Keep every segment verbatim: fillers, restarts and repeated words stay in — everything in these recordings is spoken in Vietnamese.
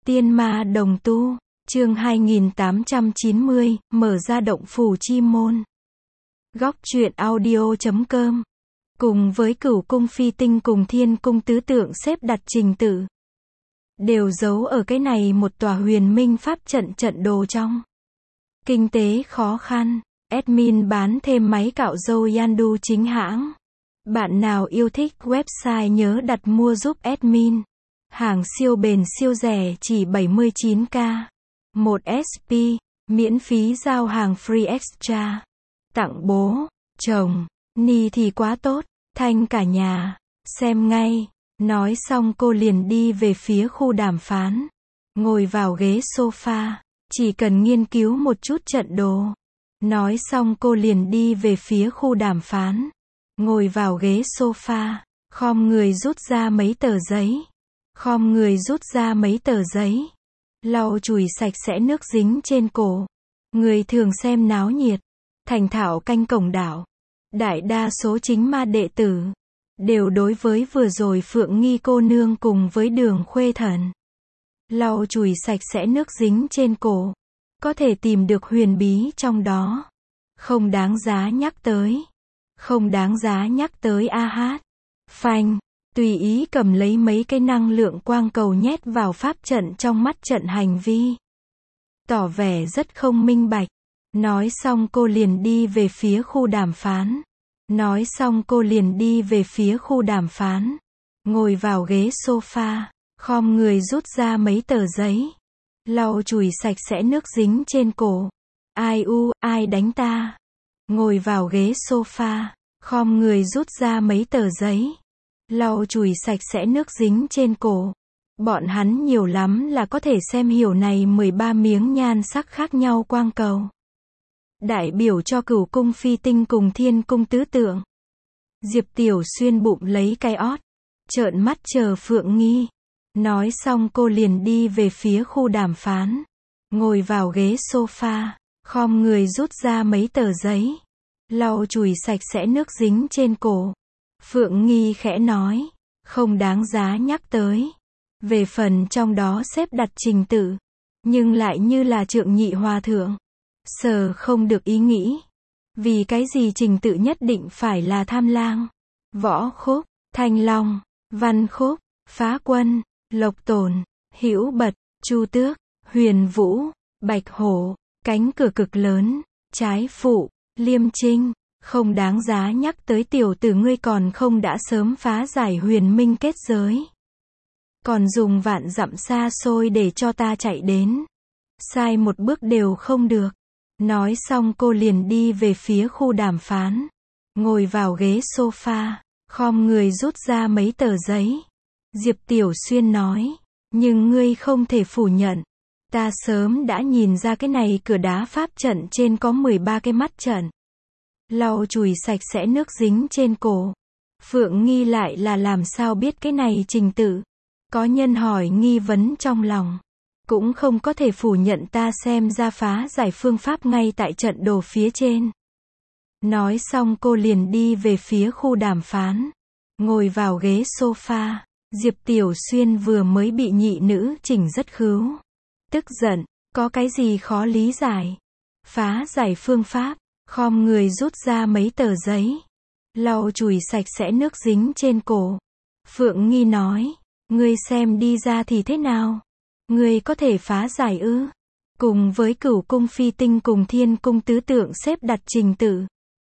Tiên ma đồng tu, chương hai nghìn tám trăm chín mươi, mở ra động phủ chi môn. Góc truyện audio chấm com. Cùng với Cửu cung phi tinh cùng Thiên cung tứ tượng xếp đặt trình tự, đều giấu ở cái này một tòa huyền minh pháp trận trận đồ trong. Kinh tế khó khăn, admin bán thêm máy cạo râu Yandu chính hãng. Bạn nào yêu thích website nhớ đặt mua giúp admin. Hàng siêu bền siêu rẻ chỉ bảy mươi chín k. một ét pê, miễn phí giao hàng free extra. Tặng bố, chồng, ni thì quá tốt, thanh cả nhà, xem ngay. Nói xong cô liền đi về phía khu đàm phán. Ngồi vào ghế sofa, chỉ cần nghiên cứu một chút trận đồ. Nói xong cô liền đi về phía khu đàm phán. Ngồi vào ghế sofa, khom người rút ra mấy tờ giấy. Khom người rút ra mấy tờ giấy. Lau chùi sạch sẽ nước dính trên cổ. Người thường xem náo nhiệt, thành thạo canh cổng đảo. Đại đa số chính ma đệ tử đều đối với vừa rồi Phượng Nghi cô nương cùng với Đường Khuê Thần. Lau chùi sạch sẽ nước dính trên cổ. Có thể tìm được huyền bí trong đó. Không đáng giá nhắc tới. Không đáng giá nhắc tới a hát. Phanh. Tùy ý cầm lấy mấy cái năng lượng quang cầu nhét vào pháp trận trong mắt trận hành vi. Tỏ vẻ rất không minh bạch. Nói xong cô liền đi về phía khu đàm phán. Nói xong cô liền đi về phía khu đàm phán. Ngồi vào ghế sofa, khom người rút ra mấy tờ giấy. Lau chùi sạch sẽ nước dính trên cổ. Ai u, ai đánh ta? Ngồi vào ghế sofa, khom người rút ra mấy tờ giấy. Lau chùi sạch sẽ nước dính trên cổ. Bọn hắn nhiều lắm là có thể xem hiểu này mười ba miếng nhan sắc khác nhau quang cầu. Đại biểu cho Cửu cung phi tinh cùng Thiên cung tứ tượng. Diệp Tiểu Xuyên bụng lấy cái ót, trợn mắt chờ Phượng Nghi. Nói xong cô liền đi về phía khu đàm phán. Ngồi vào ghế sofa, khom người rút ra mấy tờ giấy. Lau chùi sạch sẽ nước dính trên cổ. Phượng Nghi khẽ nói, không đáng giá nhắc tới. Về phần trong đó xếp đặt trình tự, nhưng lại như là Trượng Nhị Hòa thượng. Sờ không được ý nghĩ. Vì cái gì trình tự nhất định phải là Tham Lang, Võ Khúc, Thanh Long, Văn Khúc, Phá Quân, Lộc Tồn, Hữu Bật, Chu Tước, Huyền Vũ, Bạch Hổ, Cánh Cửa Cực Lớn, Trái Phụ, Liêm Trinh. Không đáng giá nhắc tới tiểu tử ngươi còn không đã sớm phá giải huyền minh kết giới. Còn dùng vạn dặm xa xôi để cho ta chạy đến. Sai một bước đều không được. Nói xong cô liền đi về phía khu đàm phán. Ngồi vào ghế sofa, khom người rút ra mấy tờ giấy. Diệp Tiểu Xuyên nói, nhưng ngươi không thể phủ nhận. Ta sớm đã nhìn ra cái này cửa đá pháp trận trên có mười ba cái mắt trận. Lau chùi sạch sẽ nước dính trên cổ. Phượng Nghi lại là làm sao biết cái này trình tự. Có nhân hỏi nghi vấn trong lòng. Cũng không có thể phủ nhận ta xem ra phá giải phương pháp ngay tại trận đồ phía trên. Nói xong cô liền đi về phía khu đàm phán. Ngồi vào ghế sofa. Diệp Tiểu Xuyên vừa mới bị nhị nữ chỉnh rất khứu. Tức giận, có cái gì khó lý giải. Phá giải phương pháp. Khom người rút ra mấy tờ giấy. Lau chùi sạch sẽ nước dính trên cổ. Phượng Nghi nói, ngươi xem đi ra thì thế nào? Ngươi có thể phá giải ư? Cùng với Cửu cung phi tinh cùng Thiên cung tứ tượng xếp đặt trình tự,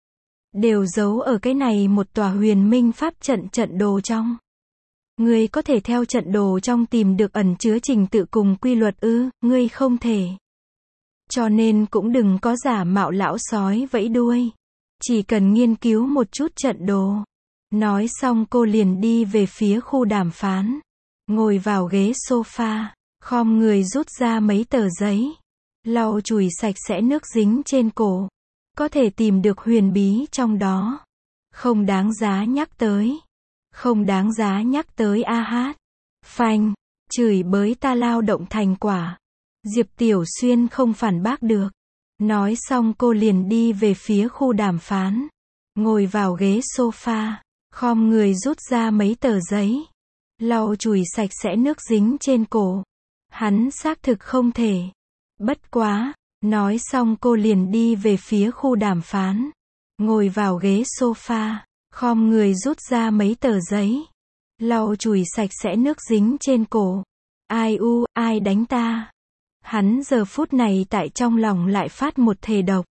đều giấu ở cái này một tòa huyền minh pháp trận trận đồ trong. Ngươi có thể theo trận đồ trong tìm được ẩn chứa trình tự cùng quy luật ư? Ngươi không thể. Cho nên cũng đừng có giả mạo lão sói vẫy đuôi. Chỉ cần nghiên cứu một chút trận đồ. Nói xong cô liền đi về phía khu đàm phán. Ngồi vào ghế sofa, khom người rút ra mấy tờ giấy. Lau chùi sạch sẽ nước dính trên cổ. Có thể tìm được huyền bí trong đó. Không đáng giá nhắc tới. Không đáng giá nhắc tới a hát. Phanh. Chửi bới ta lao động thành quả. Diệp Tiểu Xuyên không phản bác được. Nói xong cô liền đi về phía khu đàm phán. Ngồi vào ghế sofa, khom người rút ra mấy tờ giấy. Lau chùi sạch sẽ nước dính trên cổ. Hắn xác thực không thể. Bất quá, nói xong cô liền đi về phía khu đàm phán. Ngồi vào ghế sofa, khom người rút ra mấy tờ giấy. Lau chùi sạch sẽ nước dính trên cổ. Ai u, ai đánh ta? Hắn giờ phút này tại trong lòng lại phát một thề độc.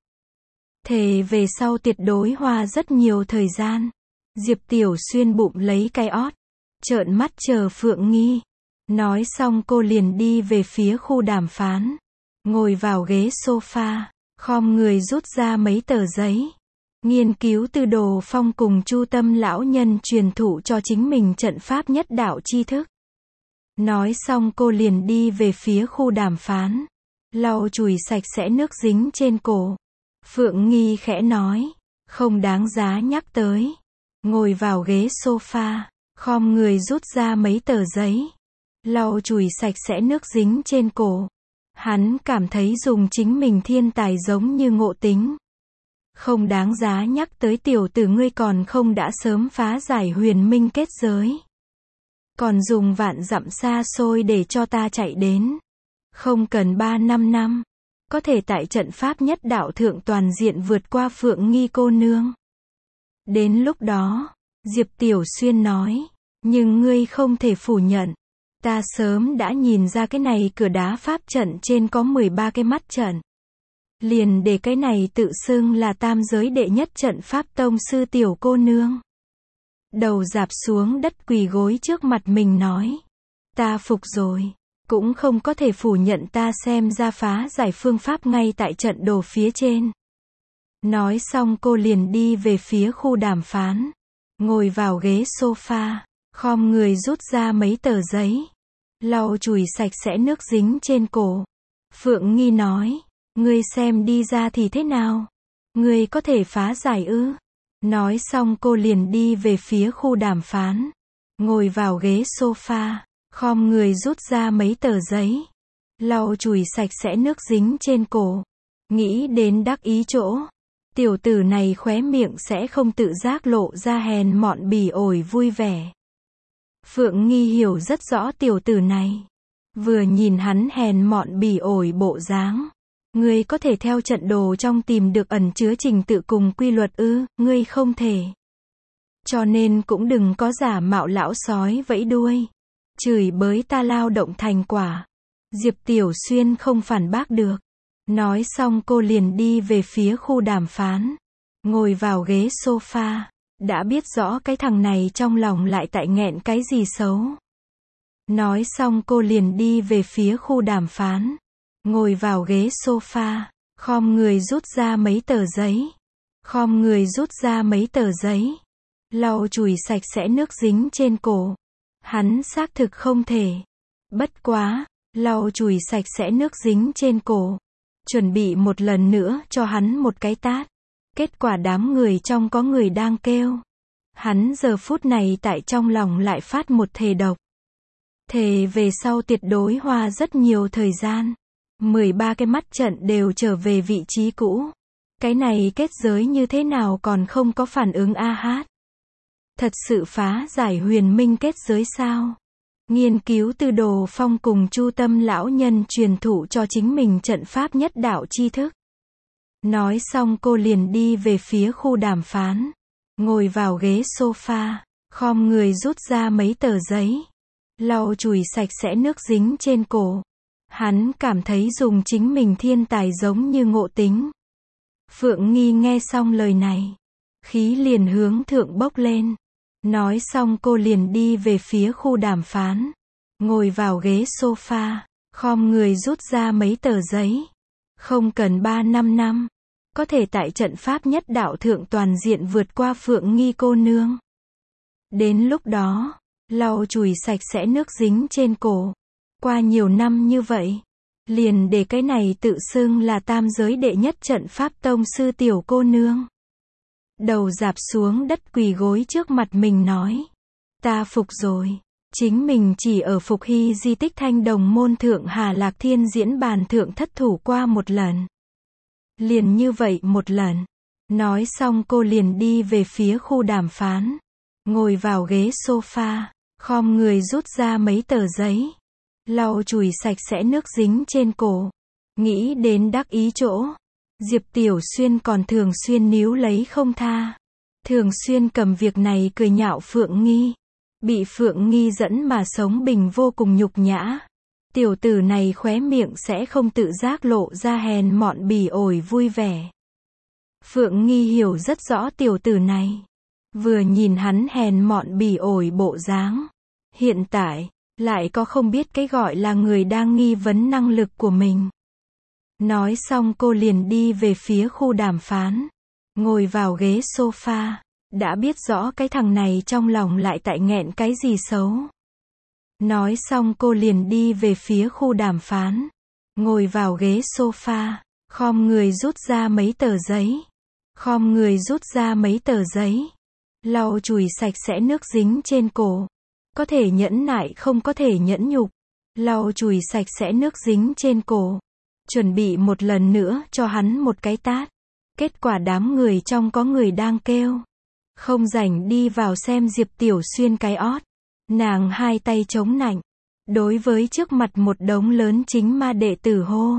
Thề về sau tuyệt đối hoa rất nhiều thời gian. Diệp Tiểu Xuyên bụng lấy cái ót, trợn mắt chờ Phượng Nghi. Nói xong cô liền đi về phía khu đàm phán. Ngồi vào ghế sofa, khom người rút ra mấy tờ giấy. Nghiên cứu từ Đồ Phong cùng Chu Tâm lão nhân truyền thụ cho chính mình trận pháp nhất đạo tri thức. Nói xong cô liền đi về phía khu đàm phán. Lau chùi sạch sẽ nước dính trên cổ. Phượng Nghi khẽ nói, không đáng giá nhắc tới. Ngồi vào ghế sofa, khom người rút ra mấy tờ giấy. Lau chùi sạch sẽ nước dính trên cổ. Hắn cảm thấy dùng chính mình thiên tài giống như Ngộ Tính. Không đáng giá nhắc tới, tiểu tử ngươi còn không đã sớm phá giải huyền minh kết giới. Còn dùng vạn dặm xa xôi để cho ta chạy đến. Không cần ba năm năm. Có thể tại trận pháp nhất đạo thượng toàn diện vượt qua Phượng Nghi cô nương. Đến lúc đó, Diệp Tiểu Xuyên nói, nhưng ngươi không thể phủ nhận. Ta sớm đã nhìn ra cái này cửa đá pháp trận trên có mười ba cái mắt trận. Liền để cái này tự xưng là tam giới đệ nhất trận pháp tông sư tiểu cô nương. Đầu dạp xuống đất quỳ gối trước mặt mình nói. Ta phục rồi. Cũng không có thể phủ nhận ta xem ra phá giải phương pháp ngay tại trận đồ phía trên. Nói xong cô liền đi về phía khu đàm phán. Ngồi vào ghế sofa, khom người rút ra mấy tờ giấy. Lau chùi sạch sẽ nước dính trên cổ. Phượng Nghi nói, ngươi xem đi ra thì thế nào? Ngươi có thể phá giải ư? Nói xong cô liền đi về phía khu đàm phán. Ngồi vào ghế sofa, khom người rút ra mấy tờ giấy. Lau chùi sạch sẽ nước dính trên cổ. Nghĩ đến đắc ý chỗ. Tiểu tử này khóe miệng sẽ không tự giác lộ ra hèn mọn bỉ ổi vui vẻ. Phượng Nghi hiểu rất rõ tiểu tử này. Vừa nhìn hắn hèn mọn bỉ ổi bộ dáng. Ngươi có thể theo trận đồ trong tìm được ẩn chứa trình tự cùng quy luật ư? Ngươi không thể. Cho nên cũng đừng có giả mạo lão sói vẫy đuôi. Chửi bới ta lao động thành quả. Diệp Tiểu Xuyên không phản bác được. Nói xong cô liền đi về phía khu đàm phán. Ngồi vào ghế sofa. Đã biết rõ cái thằng này trong lòng lại tại nghẹn cái gì xấu. Nói xong cô liền đi về phía khu đàm phán. Ngồi vào ghế sofa, khom người rút ra mấy tờ giấy. Khom người rút ra mấy tờ giấy. Lau chùi sạch sẽ nước dính trên cổ. Hắn xác thực không thể. Bất quá, lau chùi sạch sẽ nước dính trên cổ. Chuẩn bị một lần nữa cho hắn một cái tát. Kết quả đám người trong có người đang kêu. Hắn giờ phút này tại trong lòng lại phát một thề độc. Thề về sau tuyệt đối hoa rất nhiều thời gian. mười ba cái mắt trận đều trở về vị trí cũ. Cái này kết giới như thế nào còn không có phản ứng a hát. Thật sự phá giải huyền minh kết giới sao? Nghiên cứu từ Đồ Phong cùng Chu Tâm lão nhân truyền thụ cho chính mình trận pháp nhất đạo tri thức. Nói xong cô liền đi về phía khu đàm phán. Ngồi vào ghế sofa, khom người rút ra mấy tờ giấy. Lau chùi sạch sẽ nước dính trên cổ. Hắn cảm thấy dùng chính mình thiên tài giống như Ngộ Tính. Phượng Nghi nghe xong lời này. Khí liền hướng thượng bốc lên. Nói xong cô liền đi về phía khu đàm phán. Ngồi vào ghế sofa, khom người rút ra mấy tờ giấy. Không cần ba năm năm. Có thể tại trận pháp nhất đạo thượng toàn diện vượt qua Phượng Nghi cô nương. Đến lúc đó, lau chùi sạch sẽ nước dính trên cổ. Qua nhiều năm như vậy, liền để cái này tự xưng là tam giới đệ nhất trận pháp tông sư tiểu cô nương. Đầu dạp xuống đất quỳ gối trước mặt mình nói. Ta phục rồi. Chính mình chỉ ở Phục Hy di tích Thanh Đồng môn thượng Hà Lạc Thiên diễn bàn thượng thất thủ qua một lần. Liền như vậy một lần. Nói xong cô liền đi về phía khu đàm phán. Ngồi vào ghế sofa, khom người rút ra mấy tờ giấy. lau chùi sạch sẽ nước dính trên cổ. Nghĩ đến đắc ý chỗ, Diệp Tiểu Xuyên còn thường xuyên níu lấy không tha. Thường xuyên cầm việc này cười nhạo Phượng Nghi. Bị Phượng Nghi dẫn mà sống bình vô cùng nhục nhã. Tiểu tử này khóe miệng sẽ không tự giác lộ ra hèn mọn bỉ ổi vui vẻ. Phượng Nghi hiểu rất rõ tiểu tử này. Vừa nhìn hắn hèn mọn bỉ ổi bộ dáng. Hiện tại, lại có không biết cái gọi là người đang nghi vấn năng lực của mình. Nói xong cô liền đi về phía khu đàm phán. Ngồi vào ghế sofa. Đã biết rõ cái thằng này trong lòng lại tại nghẹn cái gì xấu. Nói xong cô liền đi về phía khu đàm phán. Ngồi vào ghế sofa. Khom người rút ra mấy tờ giấy. Khom người rút ra mấy tờ giấy. Lau chùi sạch sẽ nước dính trên cổ. Có thể nhẫn nại không có thể nhẫn nhục. Lau chùi sạch sẽ nước dính trên cổ. Chuẩn bị một lần nữa cho hắn một cái tát. Kết quả đám người trong có người đang kêu. Không rảnh đi vào xem Diệp Tiểu Xuyên cái ót. Nàng hai tay chống nạnh. Đối với trước mặt một đống lớn chính ma đệ tử hô.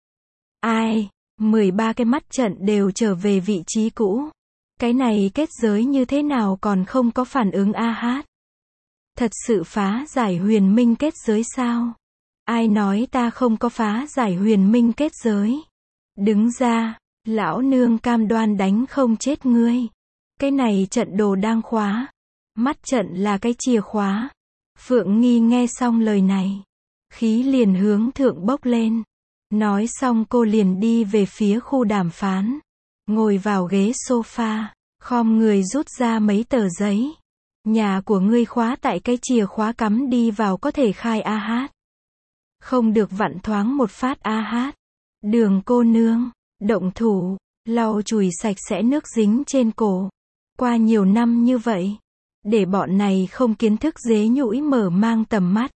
Ai? mười ba cái mắt trận đều trở về vị trí cũ. Cái này kết giới như thế nào còn không có phản ứng a hát? Thật sự phá giải huyền minh kết giới sao? Ai nói ta không có phá giải huyền minh kết giới? Đứng ra, lão nương cam đoan đánh không chết ngươi. Cái này trận đồ đang khóa. Mắt trận là cái chìa khóa. Phượng Nghi nghe xong lời này. Khí liền hướng thượng bốc lên. Nói xong cô liền đi về phía khu đàm phán. Ngồi vào ghế sofa. Khom người rút ra mấy tờ giấy. Nhà của ngươi khóa tại cái chìa khóa cắm đi vào có thể khai a hát. Không được vặn thoáng một phát a hát. Đường cô nương. Động thủ. Lau chùi sạch sẽ nước dính trên cổ. Qua nhiều năm như vậy. Để bọn này không kiến thức dế nhũi mở mang tầm mắt.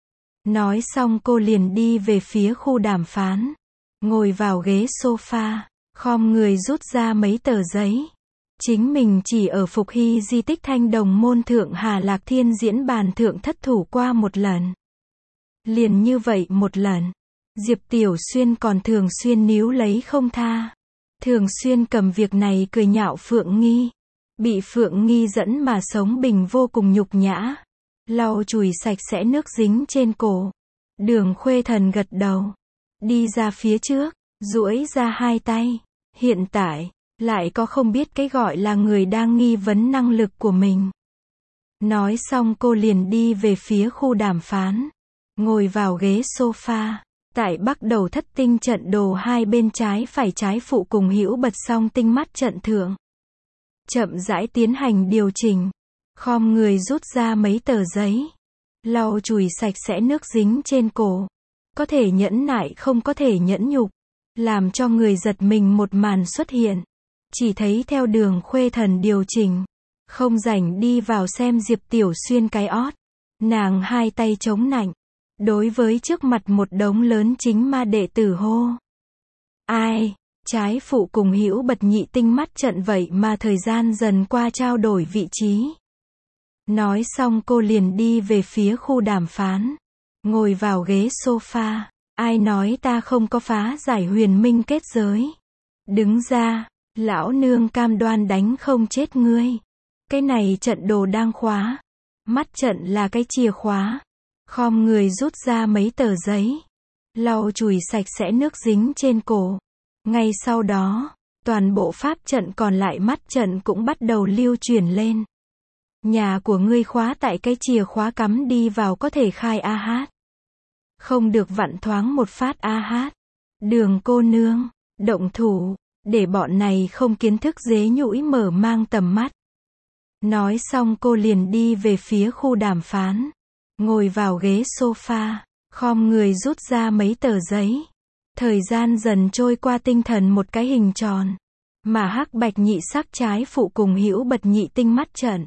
Nói xong cô liền đi về phía khu đàm phán. Ngồi vào ghế sofa. Khom người rút ra mấy tờ giấy. Chính mình chỉ ở Phục Hy di tích Thanh Đồng môn Thượng Hà Lạc Thiên diễn bàn thượng thất thủ qua một lần. Liền như vậy một lần. Diệp Tiểu Xuyên còn thường xuyên níu lấy không tha. Thường xuyên cầm việc này cười nhạo Phượng Nghi. Bị Phượng Nghi dẫn mà sống bình vô cùng nhục nhã. Lau chùi sạch sẽ nước dính trên cổ. Đường Khuê Thần gật đầu. Đi ra phía trước, duỗi ra hai tay. Hiện tại, lại có không biết cái gọi là người đang nghi vấn năng lực của mình. Nói xong cô liền đi về phía khu đàm phán. Ngồi vào ghế sofa. Tại bắt đầu thất tinh trận đồ hai bên trái phải trái phụ cùng hữu bật song tinh mắt trận thượng. Chậm rãi tiến hành điều chỉnh. Khom người rút ra mấy tờ giấy. Lau chùi sạch sẽ nước dính trên cổ. Có thể nhẫn nại không có thể nhẫn nhục. Làm cho người giật mình một màn xuất hiện. Chỉ thấy theo Đường Khuê Thần điều chỉnh. Không rảnh đi vào xem Diệp Tiểu Xuyên cái ót. Nàng hai tay chống nạnh. Đối với trước mặt một đống lớn chính ma đệ tử hô. Ai? Trái phụ cùng hữu bật nhị tinh mắt trận vậy mà thời gian dần qua trao đổi vị trí. Nói xong cô liền đi về phía khu đàm phán. Ngồi vào ghế sofa. Ai nói ta không có phá giải huyền minh kết giới? Đứng ra, lão nương cam đoan đánh không chết ngươi. Cái này trận đồ đang khóa. Mắt trận là cái chìa khóa. Khom người rút ra mấy tờ giấy. Lau chùi sạch sẽ nước dính trên cổ. Ngay sau đó, toàn bộ pháp trận còn lại mắt trận cũng bắt đầu lưu chuyển lên. Nhà của ngươi khóa tại cái chìa khóa cắm đi vào có thể khai a hát. Không được vặn thoáng một phát a hát. Đường cô nương, động thủ, để bọn này không kiến thức dế nhũi mở mang tầm mắt. Nói xong cô liền đi về phía khu đàm phán. Ngồi vào ghế sofa, khom người rút ra mấy tờ giấy. Thời gian dần trôi qua tinh thần một cái hình tròn. Mà hắc bạch nhị sắc trái phụ cùng hữu bật nhị tinh mắt trận.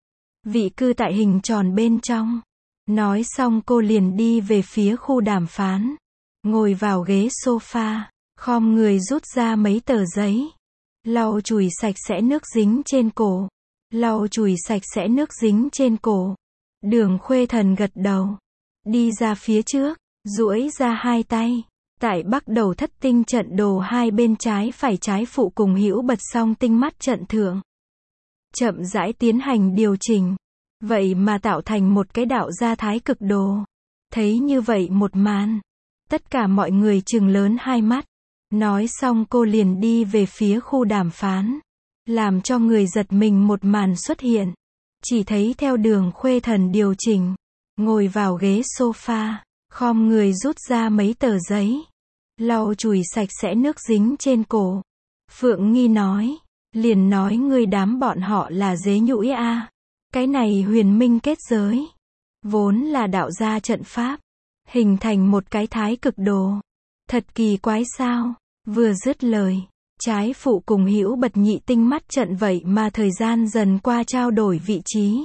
Vị cư tại hình tròn bên trong. Nói xong cô liền đi về phía khu đàm phán. Ngồi vào ghế sofa, khom người rút ra mấy tờ giấy. Lau chùi sạch sẽ nước dính trên cổ. Lau chùi sạch sẽ nước dính trên cổ. Đường Khuê Thần gật đầu. đi ra phía trước, duỗi ra hai tay. Tại bắt đầu thất tinh trận đồ hai bên trái phải trái phụ cùng hữu bật song tinh mắt trận thượng. Chậm rãi tiến hành điều chỉnh. Vậy mà tạo thành một cái đạo gia thái cực đồ. Thấy như vậy một màn. Tất cả mọi người trừng lớn hai mắt. Nói xong cô liền đi về phía khu đàm phán. Làm cho người giật mình một màn xuất hiện. Chỉ thấy theo Đường Khuê Thần điều chỉnh. Ngồi vào ghế sofa. Khom người rút ra mấy tờ giấy. Lau chùi sạch sẽ nước dính trên cổ. Phượng Nghi nói. Liền nói ngươi đám bọn họ là dế nhũi a. À. Cái này huyền minh kết giới. Vốn là đạo gia trận pháp. Hình thành một cái thái cực đồ. Thật kỳ quái sao. Vừa dứt lời. Trái phụ cùng hữu bật nhị tinh mắt trận vậy mà thời gian dần qua trao đổi vị trí.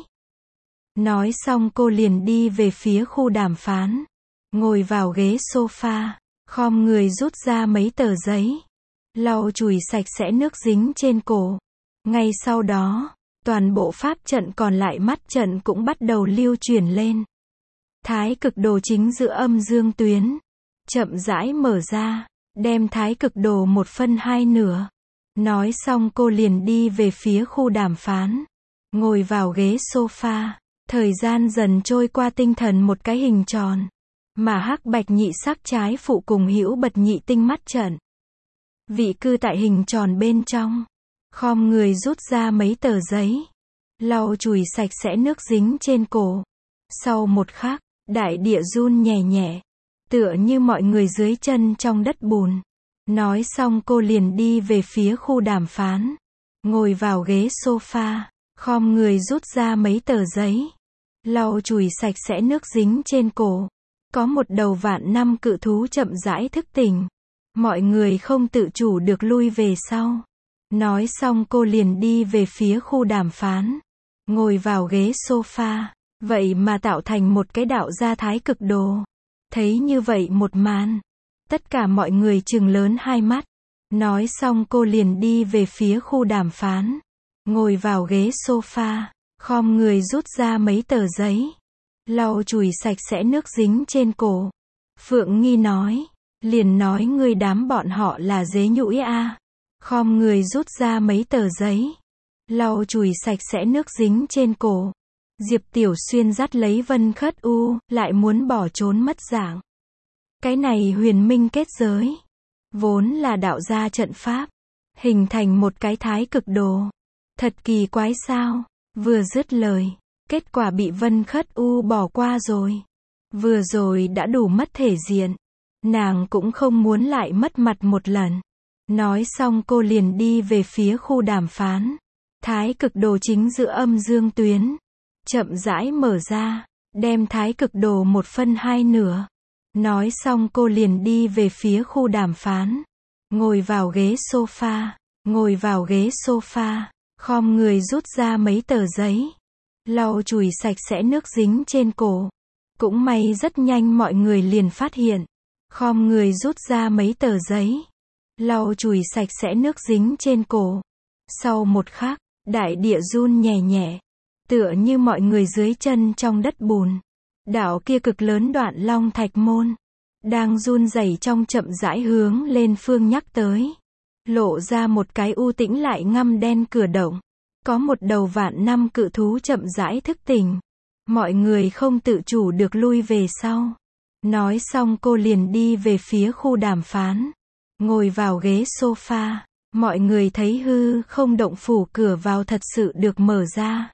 Nói xong cô liền đi về phía khu đàm phán. Ngồi vào ghế sofa. Khom người rút ra mấy tờ giấy. Lau chùi sạch sẽ nước dính trên cổ. Ngay sau đó, toàn bộ pháp trận còn lại mắt trận cũng bắt đầu lưu chuyển lên. Thái cực đồ chính giữa âm dương tuyến. Chậm rãi mở ra. Đem thái cực đồ một phân hai nửa. Nói xong cô liền đi về phía khu đàm phán. Ngồi vào ghế sofa. Thời gian dần trôi qua tinh thần một cái hình tròn. Mà hắc bạch nhị sắc trái phụ cùng hữu bật nhị tinh mắt trận. Vị cư tại hình tròn bên trong. Khom người rút ra mấy tờ giấy. Lau chùi sạch sẽ nước dính trên cổ. Sau một khắc, đại địa run nhẹ nhẹ. Tựa như mọi người dưới chân trong đất bùn. Nói xong cô liền đi về phía khu đàm phán. Ngồi vào ghế sofa. Khom người rút ra mấy tờ giấy. Lau chùi sạch sẽ nước dính trên cổ. Có một đầu vạn năm cự thú chậm rãi thức tỉnh. Mọi người không tự chủ được lui về sau. Nói xong cô liền đi về phía khu đàm phán. Ngồi vào ghế sofa. Vậy mà tạo thành một cái đạo gia thái cực đồ. Thấy như vậy một màn. Tất cả mọi người trừng lớn hai mắt. Nói xong cô liền đi về phía khu đàm phán. Ngồi vào ghế sofa. Khom người rút ra mấy tờ giấy. Lau chùi sạch sẽ nước dính trên cổ. Phượng Nghi nói. Liền nói ngươi đám bọn họ là dế nhũi a. À. Khom người rút ra mấy tờ giấy. Lau chùi sạch sẽ nước dính trên cổ. Diệp Tiểu Xuyên dắt lấy Vân Khất U, lại muốn bỏ trốn mất dạng. Cái này huyền minh kết giới. Vốn là đạo gia trận pháp. Hình thành một cái thái cực đồ. Thật kỳ quái sao. Vừa dứt lời. Kết quả bị Vân Khất U bỏ qua rồi. Vừa rồi đã đủ mất thể diện. Nàng cũng không muốn lại mất mặt một lần. Nói xong cô liền đi về phía khu đàm phán. Thái cực đồ chính giữa âm dương tuyến. Chậm rãi mở ra. Đem thái cực đồ một phân hai nửa. Nói xong cô liền đi về phía khu đàm phán. Ngồi vào ghế sofa. Ngồi vào ghế sofa. Khom người rút ra mấy tờ giấy. Lau chùi sạch sẽ nước dính trên cổ. Cũng may rất nhanh mọi người liền phát hiện. Khom người rút ra mấy tờ giấy. Lau chùi sạch sẽ nước dính trên cổ. Sau một khắc, đại địa run nhẹ nhẹ. Tựa như mọi người dưới chân trong đất bùn. Đảo kia cực lớn Đoạn Long Thạch Môn. Đang run rẩy trong chậm rãi hướng lên phương nhắc tới. Lộ ra một cái u tĩnh lại ngăm đen cửa động. Có một đầu vạn năm cự thú chậm rãi thức tỉnh. Mọi người không tự chủ được lui về sau. Nói xong cô liền đi về phía khu đàm phán. Ngồi vào ghế sofa. Mọi người thấy hư không động phủ cửa vào thật sự được mở ra.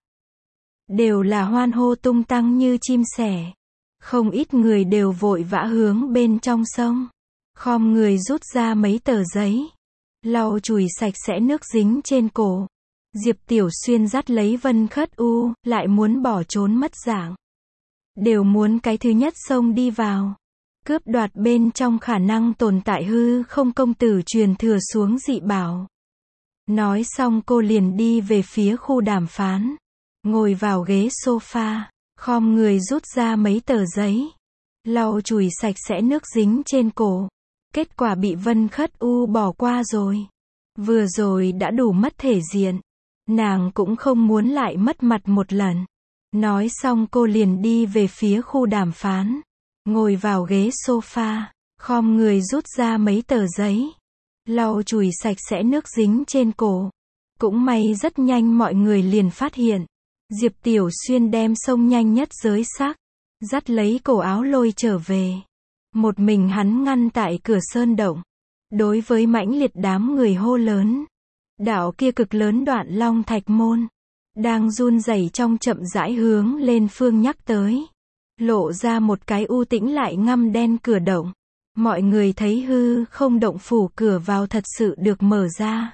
Đều là hoan hô tung tăng như chim sẻ. Không ít người đều vội vã hướng bên trong sông. Khom người rút ra mấy tờ giấy. Lau chùi sạch sẽ nước dính trên cổ. Diệp Tiểu Xuyên dắt lấy Vân Khất U, lại muốn bỏ trốn mất dạng. Đều muốn cái thứ nhất xông đi vào. Cướp đoạt bên trong khả năng tồn tại hư không công tử truyền thừa xuống dị bảo. Nói xong cô liền đi về phía khu đàm phán. Ngồi vào ghế sofa. Khom người rút ra mấy tờ giấy. Lau chùi sạch sẽ nước dính trên cổ. Kết quả bị Vân Khất U bỏ qua rồi. Vừa rồi đã đủ mất thể diện. Nàng cũng không muốn lại mất mặt một lần. Nói xong cô liền đi về phía khu đàm phán. ngồi vào ghế sofa, khom người rút ra mấy tờ giấy, lau chùi sạch sẽ nước dính trên cổ. Cũng may rất nhanh mọi người liền phát hiện. Diệp Tiểu Xuyên đem xông nhanh nhất giới xác, dắt lấy cổ áo lôi trở về. Một mình hắn ngăn tại cửa sơn động. Đối với mãnh liệt đám người hô lớn. Đạo kia cực lớn đoạn long thạch môn, đang run rẩy trong chậm rãi hướng lên phương nhắc tới. Lộ ra một cái u tĩnh lại ngăm đen cửa động. Mọi người thấy hư không động phủ cửa vào thật sự được mở ra.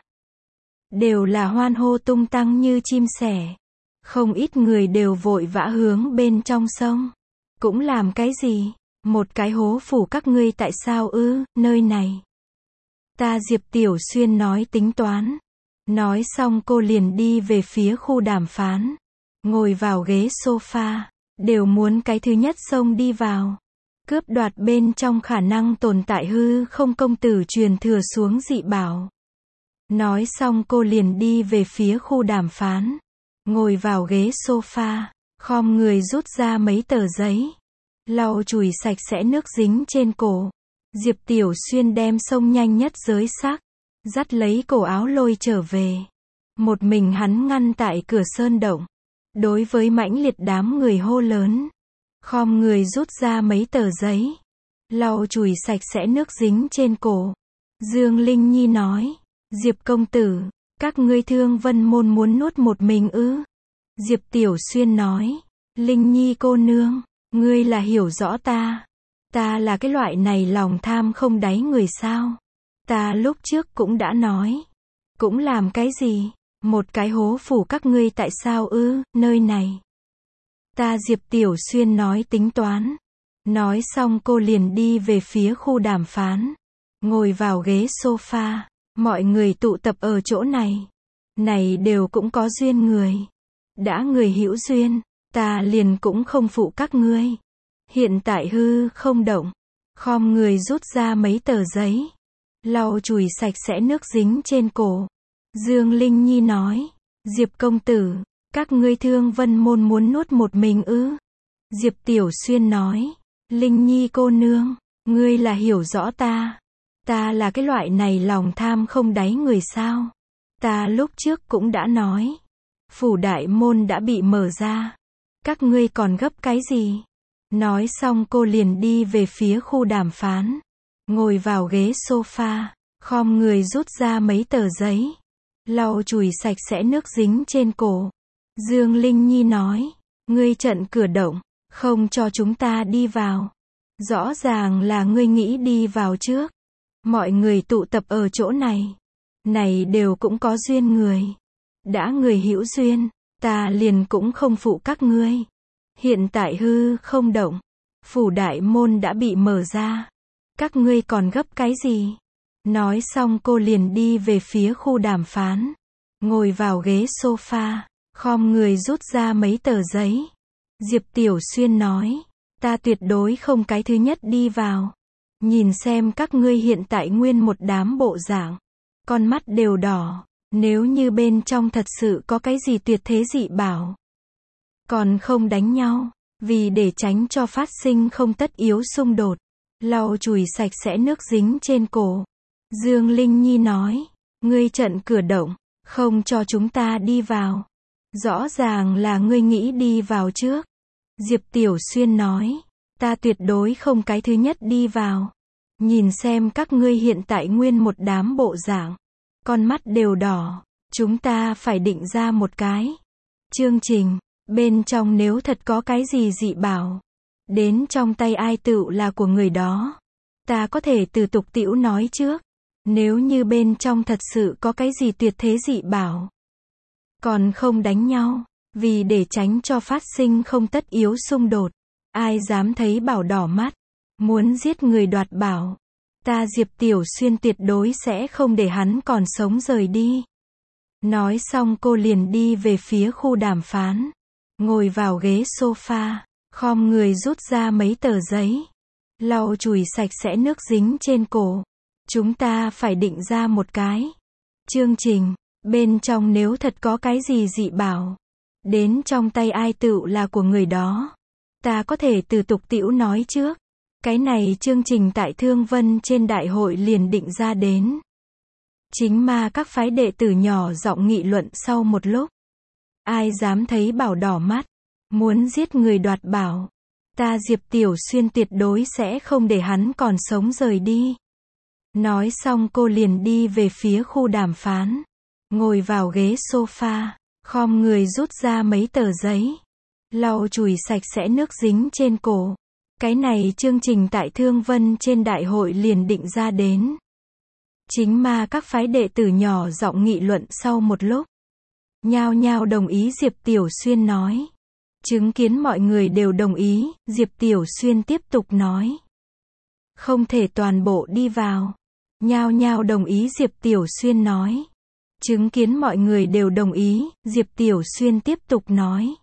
Đều là hoan hô tung tăng như chim sẻ. Không ít người đều vội vã hướng bên trong sông. Cũng làm cái gì? Một cái hố phủ các ngươi tại sao ư, nơi này? Ta Diệp Tiểu Xuyên nói tính toán. Nói xong cô liền đi về phía khu đàm phán. Ngồi vào ghế sofa. Đều muốn cái thứ nhất xông đi vào. Cướp đoạt bên trong khả năng tồn tại hư không công tử truyền thừa xuống dị bảo. Nói xong cô liền đi về phía khu đàm phán. Ngồi vào ghế sofa, khom người rút ra mấy tờ giấy, lau chùi sạch sẽ nước dính trên cổ. Diệp Tiểu Xuyên đem xông nhanh nhất giới xác, dắt lấy cổ áo lôi trở về. Một mình hắn ngăn tại cửa sơn động. Đối với mãnh liệt đám người hô lớn. Khom người rút ra mấy tờ giấy, lau chùi sạch sẽ nước dính trên cổ. Dương Linh Nhi nói, Diệp công tử, các ngươi Thương Vân môn muốn nuốt một mình ư? Diệp Tiểu Xuyên nói, Linh Nhi cô nương, ngươi là hiểu rõ ta. Ta là cái loại này lòng tham không đáy người sao? Ta lúc trước cũng đã nói. Cũng làm cái gì? Một cái hố phủ các ngươi tại sao ư, nơi này? Ta Diệp Tiểu Xuyên nói tính toán. Nói xong cô liền đi về phía khu đàm phán. Ngồi vào ghế sofa. Mọi người tụ tập ở chỗ này. Này đều cũng có duyên người. Đã người hữu duyên, ta liền cũng không phụ các ngươi. Hiện tại hư không động. Khom người rút ra mấy tờ giấy, lau chùi sạch sẽ nước dính trên cổ. Dương Linh Nhi nói, Diệp công tử, các ngươi Thương Vân môn muốn nuốt một mình ư? Diệp Tiểu Xuyên nói, Linh Nhi cô nương, ngươi là hiểu rõ ta. Ta là cái loại này lòng tham không đáy người sao? Ta lúc trước cũng đã nói. Phủ đại môn đã bị mở ra. Các ngươi còn gấp cái gì? Nói xong cô liền đi về phía khu đàm phán. Ngồi vào ghế sofa, khom người rút ra mấy tờ giấy, lau chùi sạch sẽ nước dính trên cổ. Dương Linh Nhi nói, ngươi trận cửa động, không cho chúng ta đi vào. Rõ ràng là ngươi nghĩ đi vào trước. Mọi người tụ tập ở chỗ này. Này đều cũng có duyên người. Đã người hữu duyên, ta liền cũng không phụ các ngươi. Hiện tại hư không động. Phủ đại môn đã bị mở ra. Các ngươi còn gấp cái gì? Nói xong cô liền đi về phía khu đàm phán. Ngồi vào ghế sofa, khom người rút ra mấy tờ giấy. Diệp Tiểu Xuyên nói, ta tuyệt đối không cái thứ nhất đi vào. Nhìn xem các ngươi hiện tại nguyên một đám bộ dạng. Con mắt đều đỏ. Nếu như bên trong thật sự có cái gì tuyệt thế dị bảo. Còn không đánh nhau. Vì để tránh cho phát sinh không tất yếu xung đột. Lau chùi sạch sẽ nước dính trên cổ. Dương Linh Nhi nói, ngươi trận cửa động, không cho chúng ta đi vào. Rõ ràng là ngươi nghĩ đi vào trước. Diệp Tiểu Xuyên nói, ta tuyệt đối không cái thứ nhất đi vào. Nhìn xem các ngươi hiện tại nguyên một đám bộ dạng. Con mắt đều đỏ. Chúng ta phải định ra một cái chương trình. Bên trong nếu thật có cái gì dị bảo. Đến trong tay ai tựu là của người đó. Ta có thể từ tục tĩu nói trước. Nếu như bên trong thật sự có cái gì tuyệt thế dị bảo. Còn không đánh nhau. Vì để tránh cho phát sinh không tất yếu xung đột. Ai dám thấy bảo đỏ mắt. Muốn giết người đoạt bảo. Ta Diệp Tiểu Xuyên tuyệt đối sẽ không để hắn còn sống rời đi. Nói xong cô liền đi về phía khu đàm phán. Ngồi vào ghế sofa, khom người rút ra mấy tờ giấy, lau chùi sạch sẽ nước dính trên cổ. Chúng ta phải định ra một cái chương trình. Bên trong nếu thật có cái gì dị bảo. Đến trong tay ai tựu là của người đó. Ta có thể từ tục tĩu nói trước. Cái này chương trình tại Thương Vân trên đại hội liền định ra đến. Chính ma các phái đệ tử nhỏ giọng nghị luận sau một lúc. Ai dám thấy bảo đỏ mắt, muốn giết người đoạt bảo. Ta Diệp Tiểu Xuyên tuyệt đối sẽ không để hắn còn sống rời đi. Nói xong cô liền đi về phía khu đàm phán. Ngồi vào ghế sofa, khom người rút ra mấy tờ giấy. Lau chùi sạch sẽ nước dính trên cổ. Cái này chương trình tại Thương Vân trên đại hội liền định ra đến. Chính ma các phái đệ tử nhỏ giọng nghị luận sau một lúc. Nhao nhao đồng ý Diệp Tiểu Xuyên nói. Chứng kiến mọi người đều đồng ý, Diệp Tiểu Xuyên tiếp tục nói. Không thể toàn bộ đi vào. Nhao nhao đồng ý Diệp Tiểu Xuyên nói. Chứng kiến mọi người đều đồng ý, Diệp Tiểu Xuyên tiếp tục nói.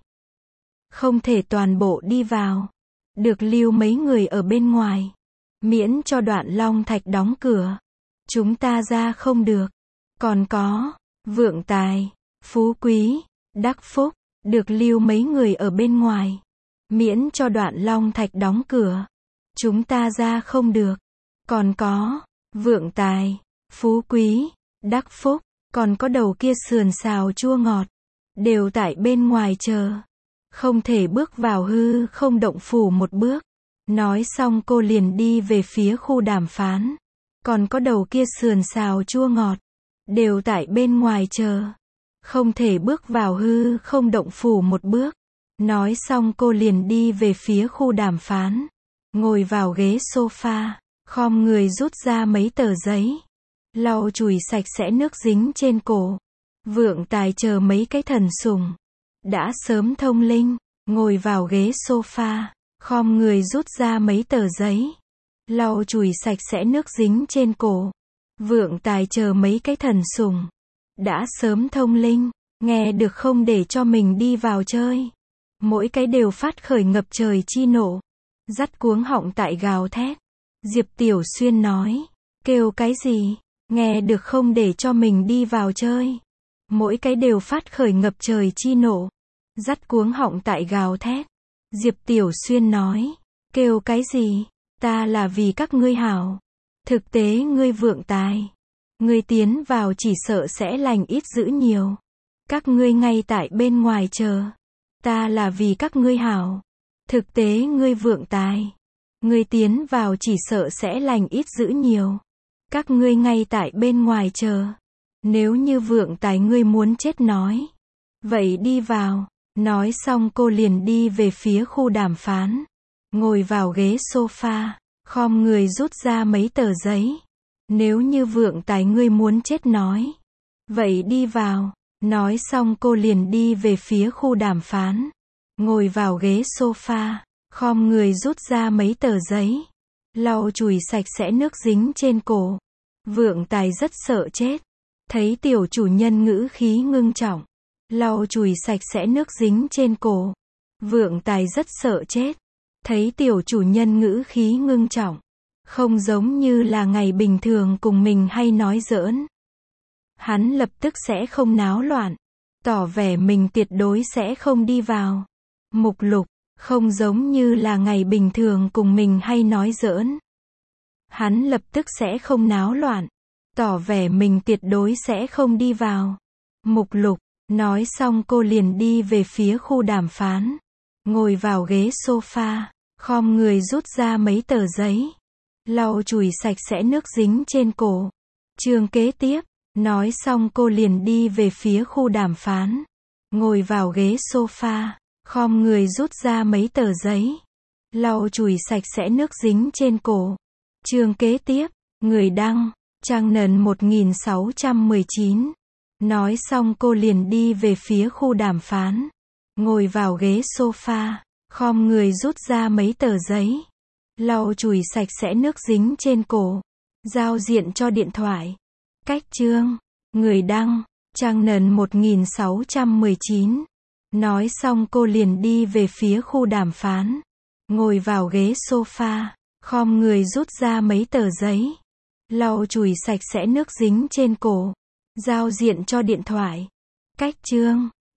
Không thể toàn bộ đi vào. Được lưu mấy người ở bên ngoài. Miễn cho Đoạn Long Thạch đóng cửa. Chúng ta ra không được. Còn có, vượng tài, phú quý, đắc phúc, được lưu mấy người ở bên ngoài. Miễn cho Đoạn Long Thạch đóng cửa. Chúng ta ra không được. Còn có, vượng tài, phú quý, đắc phúc, còn có đầu kia sườn xào chua ngọt. Đều tại bên ngoài chờ. Không thể bước vào hư không động phủ một bước. Nói xong cô liền đi về phía khu đàm phán. Còn có đầu kia sườn xào chua ngọt. Đều tại bên ngoài chờ. Không thể bước vào hư không động phủ một bước. Nói xong cô liền đi về phía khu đàm phán. Ngồi vào ghế sofa. Khom người rút ra mấy tờ giấy. Lau chùi sạch sẽ nước dính trên cổ. Vượng tài chờ mấy cái thần sủng. Đã sớm thông linh. Ngồi vào ghế sofa. Khom người rút ra mấy tờ giấy. Lau chùi sạch sẽ nước dính trên cổ. Vượng tài chờ mấy cái thần sủng. Đã sớm thông linh. Nghe được không để cho mình đi vào chơi. Mỗi cái đều phát khởi ngập trời chi nộ. Dắt cuống họng tại gào thét. Diệp Tiểu Xuyên nói. Kêu cái gì? Nghe được không để cho mình đi vào chơi. Mỗi cái đều phát khởi ngập trời chi nộ. Dắt cuống họng tại gào thét. Diệp Tiểu Xuyên nói. Kêu cái gì? Ta là vì các ngươi hảo. Thực tế ngươi vượng tài. Ngươi tiến vào chỉ sợ sẽ lành ít dữ nhiều. Các ngươi ngay tại bên ngoài chờ. Ta là vì các ngươi hảo. Thực tế ngươi vượng tài. Ngươi tiến vào chỉ sợ sẽ lành ít dữ nhiều. Các ngươi ngay tại bên ngoài chờ. Nếu như vượng tài ngươi muốn chết nói. Vậy đi vào. Nói xong cô liền đi về phía khu đàm phán. Ngồi vào ghế sofa. Khom người rút ra mấy tờ giấy. Nếu như vượng tài ngươi muốn chết nói. Vậy đi vào. Nói xong cô liền đi về phía khu đàm phán. Ngồi vào ghế sofa. Khom người rút ra mấy tờ giấy. Lau chùi sạch sẽ nước dính trên cổ. Vượng tài rất sợ chết. Thấy tiểu chủ nhân ngữ khí ngưng trọng. Lau chùi sạch sẽ nước dính trên cổ. Vượng tài rất sợ chết. Thấy tiểu chủ nhân ngữ khí ngưng trọng. Không giống như là ngày bình thường cùng mình hay nói giỡn. Hắn lập tức sẽ không náo loạn. Tỏ vẻ mình tuyệt đối sẽ không đi vào. Mục lục. Không giống như là ngày bình thường cùng mình hay nói giỡn. Hắn lập tức sẽ không náo loạn. Tỏ vẻ mình tuyệt đối sẽ không đi vào. Mục lục. Nói xong cô liền đi về phía khu đàm phán. Ngồi vào ghế sofa. Khom người rút ra mấy tờ giấy. Lau chùi sạch sẽ nước dính trên cổ. Chương kế tiếp. Nói xong cô liền đi về phía khu đàm phán. Ngồi vào ghế sofa. Khom người rút ra mấy tờ giấy. Lau chùi sạch sẽ nước dính trên cổ. Chương kế tiếp. Người đăng. Trang nần một nghìn sáu trăm mười chín. Nói xong cô liền đi về phía khu đàm phán. Ngồi vào ghế sofa. Khom người rút ra mấy tờ giấy. Lau chùi sạch sẽ nước dính trên cổ. Giao diện cho điện thoại. Cách chương. Người đăng. Trang nần một nghìn sáu trăm mười chín. Nói xong cô liền đi về phía khu đàm phán. Ngồi vào ghế sofa. Khom người rút ra mấy tờ giấy. Lau chùi sạch sẽ nước dính trên cổ. Giao diện cho điện thoại. Cách chương.